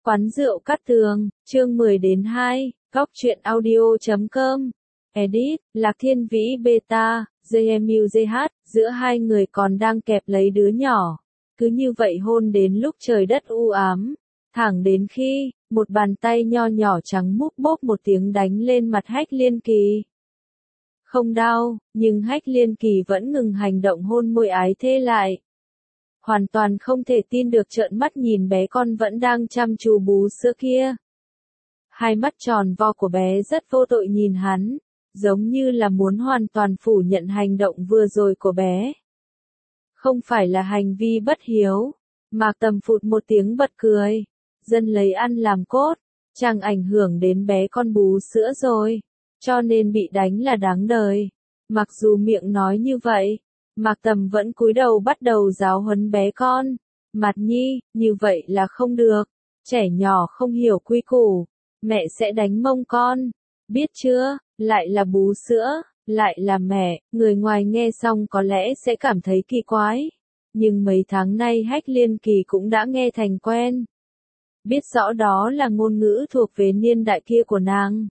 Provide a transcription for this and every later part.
Quán rượu Cát Tường, chương 10-2, góc truyện audio.com. Edit, Lạc Thiên Vĩ Beta, JMUJH, giữa hai người còn đang kẹp lấy đứa nhỏ. Cứ như vậy hôn đến lúc trời đất u ám. Thẳng đến khi, một bàn tay nho nhỏ trắng múc bốp một tiếng đánh lên mặt Hách Liên Kỳ. Không đau, nhưng Hách Liên Kỳ vẫn ngừng hành động hôn môi ái thê lại. Hoàn toàn không thể tin được trợn mắt nhìn bé con vẫn đang chăm chú bú sữa kia. Hai mắt tròn vo của bé rất vô tội nhìn hắn, giống như là muốn hoàn toàn phủ nhận hành động vừa rồi của bé. Không phải là hành vi bất hiếu, Mạc Tầm phụt một tiếng bật cười. Dân lấy ăn làm cốt, chẳng ảnh hưởng đến bé con bú sữa rồi, cho nên bị đánh là đáng đời. Mặc dù miệng nói như vậy, Mạc Tầm vẫn cúi đầu bắt đầu giáo huấn bé con. Mặt Nhi, như vậy là không được, trẻ nhỏ không hiểu quy củ, mẹ sẽ đánh mông con, biết chưa, lại là bú sữa, lại là mẹ, người ngoài nghe xong có lẽ sẽ cảm thấy kỳ quái. Nhưng mấy tháng nay Hách Liên Kỳ cũng đã nghe thành quen. Biết rõ đó là ngôn ngữ thuộc về niên đại kia của nàng.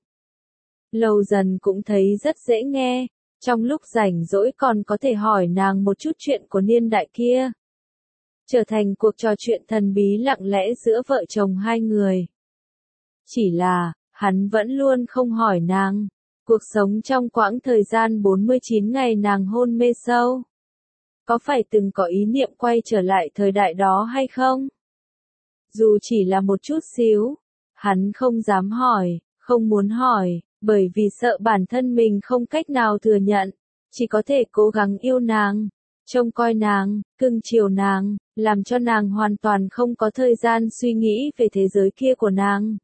Lâu dần cũng thấy rất dễ nghe. Trong lúc rảnh rỗi còn có thể hỏi nàng một chút chuyện của niên đại kia. Trở thành cuộc trò chuyện thần bí lặng lẽ giữa vợ chồng hai người. Chỉ là, hắn vẫn luôn không hỏi nàng. Cuộc sống trong quãng thời gian 49 ngày nàng hôn mê sâu. Có phải từng có ý niệm quay trở lại thời đại đó hay không? Dù chỉ là một chút xíu, hắn không dám hỏi, không muốn hỏi. Bởi vì sợ bản thân mình không cách nào thừa nhận, chỉ có thể cố gắng yêu nàng, trông coi nàng, cưng chiều nàng, làm cho nàng hoàn toàn không có thời gian suy nghĩ về thế giới kia của nàng.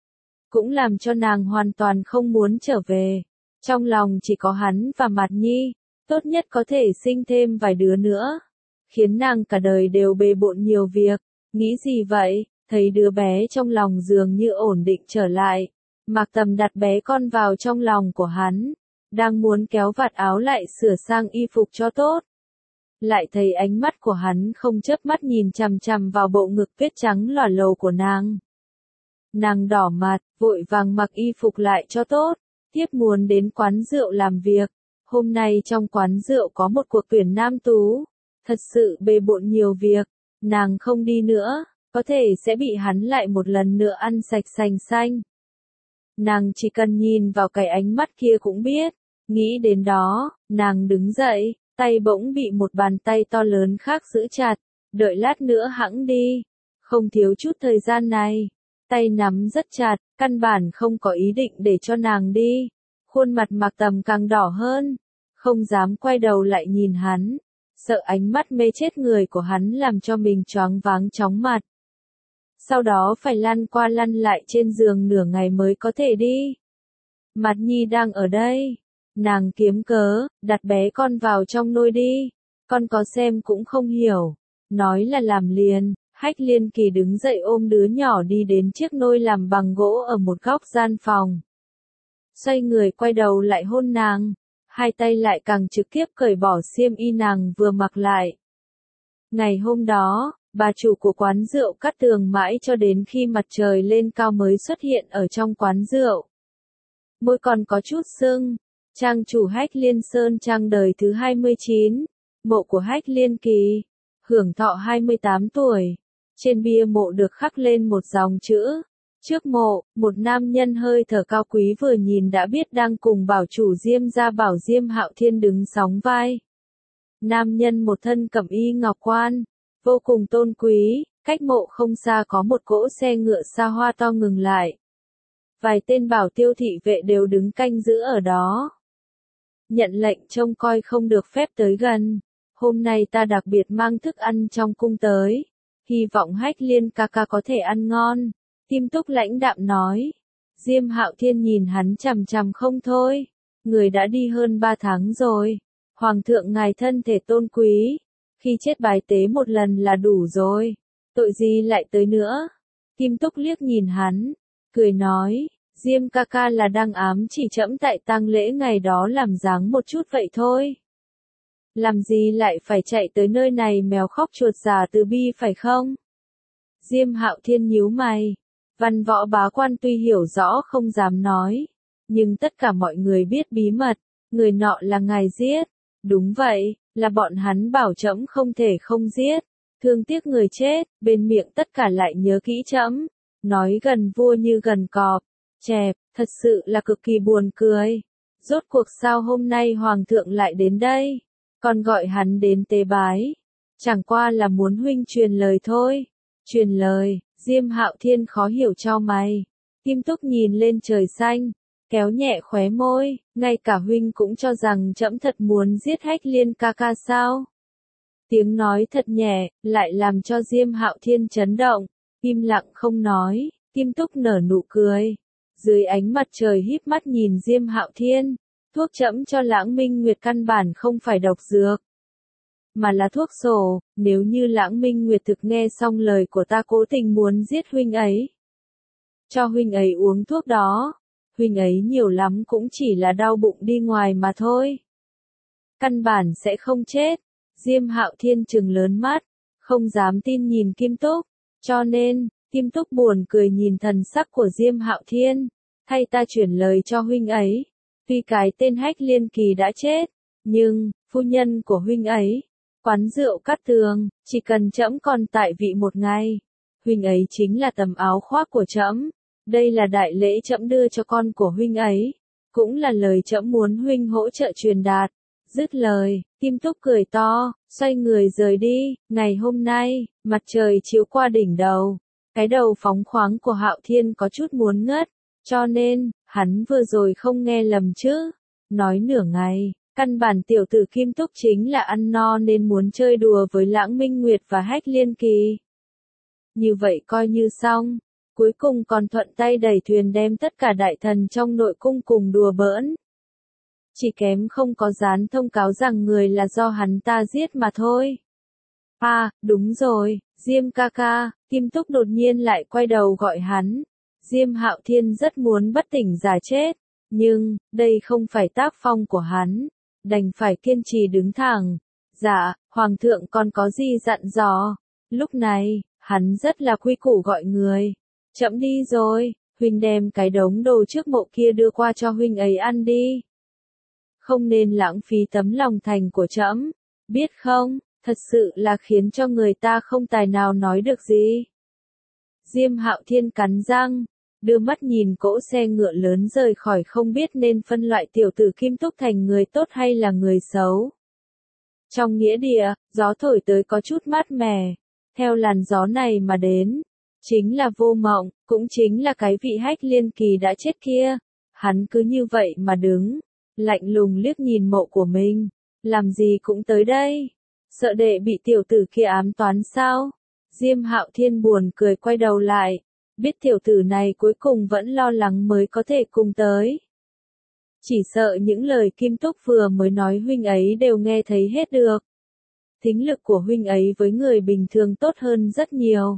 Cũng làm cho nàng hoàn toàn không muốn trở về. Trong lòng chỉ có hắn và Mạt Nhi, tốt nhất có thể sinh thêm vài đứa nữa. Khiến nàng cả đời đều bề bộn nhiều việc. Nghĩ gì vậy? Thấy đứa bé trong lòng dường như ổn định trở lại. Mạc Tầm đặt bé con vào trong lòng của hắn, đang muốn kéo vạt áo lại sửa sang y phục cho tốt. Lại thấy ánh mắt của hắn không chớp mắt nhìn chằm chằm vào bộ ngực tuyết trắng lòa lồ của nàng. Nàng đỏ mặt, vội vàng mặc y phục lại cho tốt, tiếp muốn đến quán rượu làm việc. Hôm nay trong quán rượu có một cuộc tuyển nam tú, thật sự bề bộn nhiều việc, nàng không đi nữa, có thể sẽ bị hắn lại một lần nữa ăn sạch sành xanh. Nàng chỉ cần nhìn vào cái ánh mắt kia cũng biết. Nghĩ đến đó, nàng đứng dậy, tay bỗng bị một bàn tay to lớn khác giữ chặt. Đợi lát nữa hẵng đi. Không thiếu chút thời gian này. Tay nắm rất chặt, căn bản không có ý định để cho nàng đi. Khuôn mặt Mạc Tầm càng đỏ hơn. Không dám quay đầu lại nhìn hắn. Sợ ánh mắt mê chết người của hắn làm cho mình choáng váng chóng mặt. Sau đó phải lăn qua lăn lại trên giường nửa ngày mới có thể đi. Mạt Nhi đang ở đây. Nàng kiếm cớ, đặt bé con vào trong nôi đi. Con có xem cũng không hiểu. Nói là làm liền. Hách Liên Kỳ đứng dậy ôm đứa nhỏ đi đến chiếc nôi làm bằng gỗ ở một góc gian phòng. Xoay người quay đầu lại hôn nàng. Hai tay lại càng trực tiếp cởi bỏ xiêm y nàng vừa mặc lại. Ngày hôm đó, bà chủ của quán rượu Cát Tường mãi cho đến khi mặt trời lên cao mới xuất hiện ở trong quán rượu. Môi còn có chút sưng. Trang chủ Hách Liên Sơn trang đời thứ 29. Mộ của Hách Liên Kỳ. Hưởng thọ 28 tuổi. Trên bia mộ được khắc lên một dòng chữ. Trước mộ, một nam nhân hơi thở cao quý vừa nhìn đã biết đang cùng bảo chủ Diêm gia Bảo Diêm Hạo Thiên đứng sóng vai. Nam nhân một thân cẩm y ngọc quan. Vô cùng tôn quý, cách mộ không xa có một cỗ xe ngựa xa hoa to ngừng lại. Vài tên bảo tiêu thị vệ đều đứng canh giữ ở đó. Nhận lệnh trông coi không được phép tới gần. Hôm nay ta đặc biệt mang thức ăn trong cung tới. Hy vọng Hách Liên ca ca có thể ăn ngon. Tim Túc lãnh đạm nói. Diêm Hạo Thiên nhìn hắn chằm chằm không thôi. Người đã đi hơn 3 tháng rồi. Hoàng thượng ngài thân thể tôn quý. Khi chết bài tế một lần là đủ rồi. Tội gì lại tới nữa? Kim Túc liếc nhìn hắn. Cười nói. Diêm ca ca là đang ám chỉ trẫm tại tang lễ ngày đó làm dáng một chút vậy thôi. Làm gì lại phải chạy tới nơi này mèo khóc chuột giả từ bi phải không? Diêm Hạo Thiên nhíu mày. Văn võ bá quan tuy hiểu rõ không dám nói, nhưng tất cả mọi người biết bí mật, người nọ là ngài giết. Đúng vậy, là bọn hắn bảo trẫm không thể không giết. Thương tiếc người chết, bên miệng tất cả lại nhớ kỹ trẫm. Nói gần vua như gần cọp. Chẹp, thật sự là cực kỳ buồn cười. Rốt cuộc sao hôm nay hoàng thượng lại đến đây? Còn gọi hắn đến tế bái. Chẳng qua là muốn huynh truyền lời thôi. Truyền lời, Diêm Hạo Thiên khó hiểu chau mày. Kim Túc nhìn lên trời xanh, kéo nhẹ khóe môi, ngay cả huynh cũng cho rằng trẫm thật muốn giết Hách Liên ca ca sao? Tiếng nói thật nhẹ, lại làm cho Diêm Hạo Thiên chấn động, im lặng không nói. Kim Túc nở nụ cười, dưới ánh mặt trời híp mắt nhìn Diêm Hạo Thiên, thuốc trẫm cho Lãng Minh Nguyệt căn bản không phải độc dược, mà là thuốc sổ. Nếu như Lãng Minh Nguyệt thực nghe xong lời của ta cố tình muốn giết huynh ấy, cho huynh ấy uống thuốc đó, huynh ấy nhiều lắm cũng chỉ là đau bụng đi ngoài mà thôi. Căn bản sẽ không chết. Diêm Hạo Thiên trừng lớn mắt, không dám tin nhìn Kim Túc, cho nên, Kim Túc buồn cười nhìn thần sắc của Diêm Hạo Thiên, thay ta chuyển lời cho huynh ấy. Tuy cái tên Hách Liên Kỳ đã chết, nhưng, phu nhân của huynh ấy, quán rượu Cát Tường, chỉ cần trẫm còn tại vị một ngày, huynh ấy chính là tấm áo khoác của trẫm. Đây là đại lễ trẫm đưa cho con của huynh ấy, cũng là lời trẫm muốn huynh hỗ trợ truyền đạt. Dứt lời, Kim Túc cười to, xoay người rời đi. Ngày hôm nay, mặt trời chiếu qua đỉnh đầu, cái đầu phóng khoáng của Hạo Thiên có chút muốn ngất, cho nên, hắn vừa rồi không nghe lầm chứ. Nói nửa ngày, căn bản tiểu tử Kim Túc chính là ăn no nên muốn chơi đùa với Lãng Minh Nguyệt và Hách Liên Kỳ. Như vậy coi như xong. Cuối cùng còn thuận tay đẩy thuyền đem tất cả đại thần trong nội cung cùng đùa bỡn. Chỉ kém không có dán thông cáo rằng người là do hắn ta giết mà thôi. À, đúng rồi, Diêm ca ca. Kim Túc đột nhiên lại quay đầu gọi hắn. Diêm Hạo Thiên rất muốn bất tỉnh giả chết, nhưng, đây không phải tác phong của hắn, đành phải kiên trì đứng thẳng. Dạ, Hoàng thượng còn có gì dặn dò? Lúc này, hắn rất là quy củ gọi người. Trẫm đi rồi, huynh đem cái đống đồ trước mộ kia đưa qua cho huynh ấy ăn đi. Không nên lãng phí tấm lòng thành của trẫm, biết không, thật sự là khiến cho người ta không tài nào nói được gì. Diêm Hạo Thiên cắn răng, đưa mắt nhìn cỗ xe ngựa lớn rời khỏi, không biết nên phân loại tiểu tử Kim Túc thành người tốt hay là người xấu. Trong nghĩa địa, gió thổi tới có chút mát mẻ, theo làn gió này mà đến. Chính là Vô Mộng, cũng chính là cái vị Hách Liên Kỳ đã chết kia. Hắn cứ như vậy mà đứng, lạnh lùng liếc nhìn mộ của mình. Làm gì cũng tới đây? Sợ đệ bị tiểu tử kia ám toán sao? Diêm Hạo Thiên buồn cười quay đầu lại. Biết tiểu tử này cuối cùng vẫn lo lắng mới có thể cùng tới. Chỉ sợ những lời Kim Túc vừa mới nói huynh ấy đều nghe thấy hết được. Thính lực của huynh ấy với người bình thường tốt hơn rất nhiều.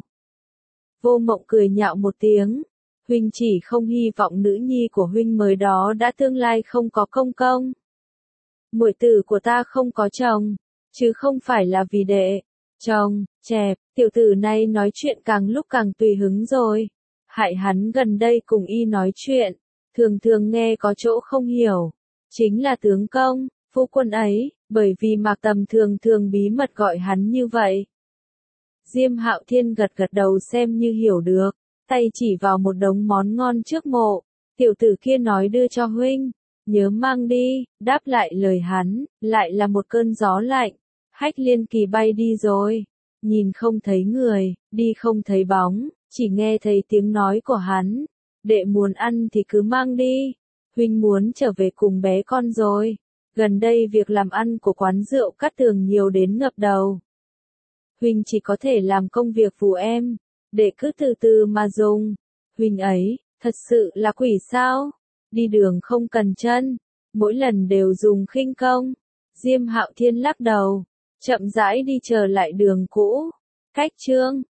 Vô Mộng cười nhạo một tiếng, huynh chỉ không hy vọng nữ nhi của huynh mới đó đã tương lai không có công công. Muội tử của ta không có chồng, chứ không phải là vì đệ. Chồng, chẹp, tiểu tử này nói chuyện càng lúc càng tùy hứng rồi. Hại hắn gần đây cùng y nói chuyện, thường thường nghe có chỗ không hiểu. Chính là tướng công, phu quân ấy, bởi vì Mạc Tầm thường thường bí mật gọi hắn như vậy. Diêm Hạo Thiên gật gật đầu xem như hiểu được, tay chỉ vào một đống món ngon trước mộ. Tiểu tử kia nói đưa cho huynh, nhớ mang đi. Đáp lại lời hắn, lại là một cơn gió lạnh. Hách Liên Kỳ bay đi rồi, nhìn không thấy người, đi không thấy bóng, chỉ nghe thấy tiếng nói của hắn. Đệ muốn ăn thì cứ mang đi, huynh muốn trở về cùng bé con rồi. Gần đây việc làm ăn của quán rượu Cát Tường nhiều đến ngập đầu. Huynh chỉ có thể làm công việc phụ em, để cứ từ từ mà dùng. Huynh ấy, thật sự là quỷ sao? Đi đường không cần chân, mỗi lần đều dùng khinh công. Diêm Hạo Thiên lắc đầu, chậm rãi đi trở lại đường cũ. Cách chương